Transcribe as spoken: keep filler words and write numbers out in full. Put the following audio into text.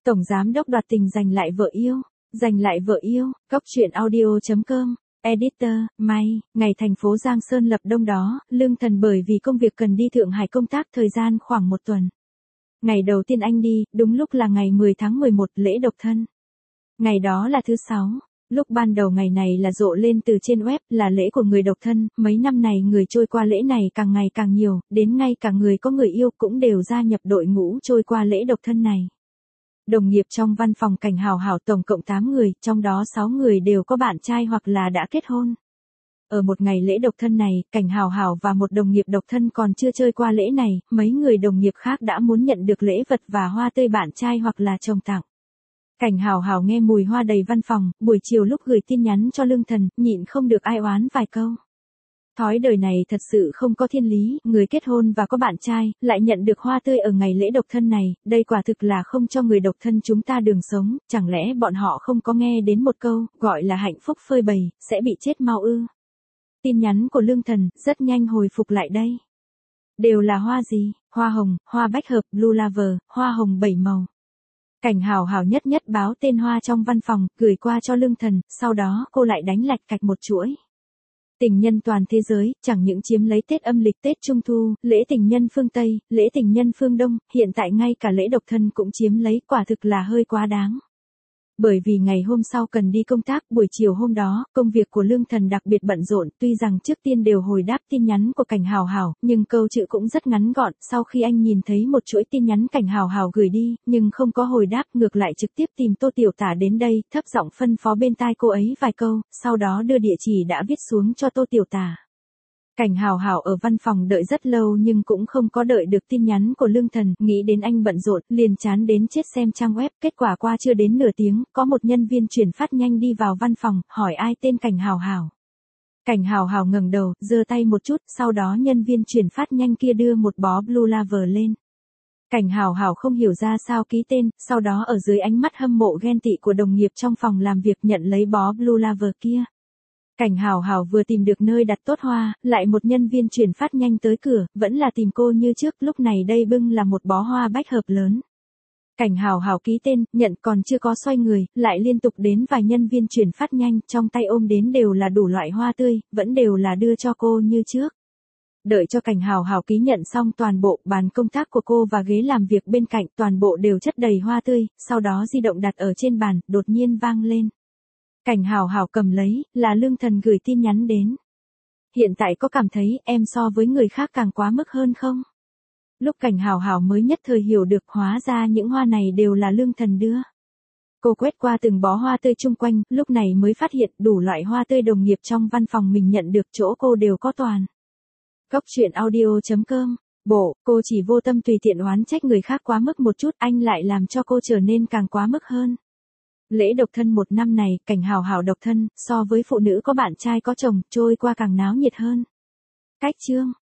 Tổng giám đốc đoạt tình giành lại vợ yêu, giành lại vợ yêu, Cóc truyện audio.com, Editor, May, ngày thành phố Giang Sơn lập đông đó, Lương Thần bởi vì công việc cần đi Thượng Hải công tác thời gian khoảng một tuần. Ngày đầu tiên anh đi, đúng lúc là ngày mười tháng mười một lễ độc thân. Ngày đó là thứ sáu, lúc ban đầu ngày này là rộ lên từ trên web là lễ của người độc thân, mấy năm này người trôi qua lễ này càng ngày càng nhiều, đến ngay cả người có người yêu cũng đều gia nhập đội ngũ trôi qua lễ độc thân này. Đồng nghiệp trong văn phòng Cảnh Hào Hào tổng cộng tám người, trong đó sáu người đều có bạn trai hoặc là đã kết hôn. Ở một ngày lễ độc thân này, Cảnh Hào Hào và một đồng nghiệp độc thân còn chưa chơi qua lễ này, mấy người đồng nghiệp khác đã muốn nhận được lễ vật và hoa tươi bạn trai hoặc là chồng tặng. Cảnh Hào Hào nghe mùi hoa đầy văn phòng, buổi chiều lúc gửi tin nhắn cho Lương Thần, nhịn không được ai oán vài câu. Thói đời này thật sự không có thiên lý, người kết hôn và có bạn trai, lại nhận được hoa tươi ở ngày lễ độc thân này, đây quả thực là không cho người độc thân chúng ta đường sống, chẳng lẽ bọn họ không có nghe đến một câu, gọi là hạnh phúc phơi bày, sẽ bị chết mau ư. Tin nhắn của Lương Thần, rất nhanh hồi phục lại đây. Đều là hoa gì, hoa hồng, hoa bách hợp, blue laver, hoa hồng bảy màu. Cảnh Hào Hào nhất nhất báo tên hoa trong văn phòng, gửi qua cho Lương Thần, sau đó cô lại đánh lạch cạch một chuỗi. Tình nhân toàn thế giới, chẳng những chiếm lấy Tết âm lịch Tết Trung Thu, lễ tình nhân phương Tây, lễ tình nhân phương Đông, hiện tại ngay cả lễ độc thân cũng chiếm lấy, quả thực là hơi quá đáng. Bởi vì ngày hôm sau cần đi công tác, buổi chiều hôm đó, công việc của Lương Thần đặc biệt bận rộn, tuy rằng trước tiên đều hồi đáp tin nhắn của Cảnh Hào Hào, nhưng câu chữ cũng rất ngắn gọn, sau khi anh nhìn thấy một chuỗi tin nhắn Cảnh Hào Hào gửi đi, nhưng không có hồi đáp, ngược lại trực tiếp tìm Tô Tiểu Tả đến đây, thấp giọng phân phó bên tai cô ấy vài câu, sau đó đưa địa chỉ đã viết xuống cho Tô Tiểu Tả. Cảnh Hào Hào ở văn phòng đợi rất lâu nhưng cũng không có đợi được tin nhắn của Lương Thần, nghĩ đến anh bận rộn, liền chán đến chết xem trang web, kết quả qua chưa đến nửa tiếng, có một nhân viên chuyển phát nhanh đi vào văn phòng, hỏi ai tên Cảnh Hào Hào. Cảnh Hào Hào ngẩng đầu, giơ tay một chút, sau đó nhân viên chuyển phát nhanh kia đưa một bó blue laver lên. Cảnh Hào Hào không hiểu ra sao ký tên, sau đó ở dưới ánh mắt hâm mộ ghen tị của đồng nghiệp trong phòng làm việc nhận lấy bó blue laver kia. Cảnh Hào Hào vừa tìm được nơi đặt tốt hoa, lại một nhân viên chuyển phát nhanh tới cửa, vẫn là tìm cô như trước, lúc này đây bưng là một bó hoa bách hợp lớn. Cảnh Hào Hào ký tên, nhận còn chưa có xoay người, lại liên tục đến vài nhân viên chuyển phát nhanh, trong tay ôm đến đều là đủ loại hoa tươi, vẫn đều là đưa cho cô như trước. Đợi cho Cảnh Hào Hào ký nhận xong toàn bộ, bàn công tác của cô và ghế làm việc bên cạnh, toàn bộ đều chất đầy hoa tươi, sau đó di động đặt ở trên bàn, đột nhiên vang lên. Cảnh Hào Hào cầm lấy, là Lương Thần gửi tin nhắn đến. Hiện tại có cảm thấy em so với người khác càng quá mức hơn không? Lúc Cảnh Hào Hào mới nhất thời hiểu được hóa ra những hoa này đều là Lương Thần đưa. Cô quét qua từng bó hoa tươi chung quanh, lúc này mới phát hiện đủ loại hoa tươi đồng nghiệp trong văn phòng mình nhận được chỗ cô đều có toàn. Cóc truyện audio.com, bộ, cô chỉ vô tâm tùy tiện oán trách người khác quá mức một chút, anh lại làm cho cô trở nên càng quá mức hơn. Lễ độc thân một năm này, Cảnh Hào Hào độc thân, so với phụ nữ có bạn trai có chồng, trôi qua càng náo nhiệt hơn. Cách chương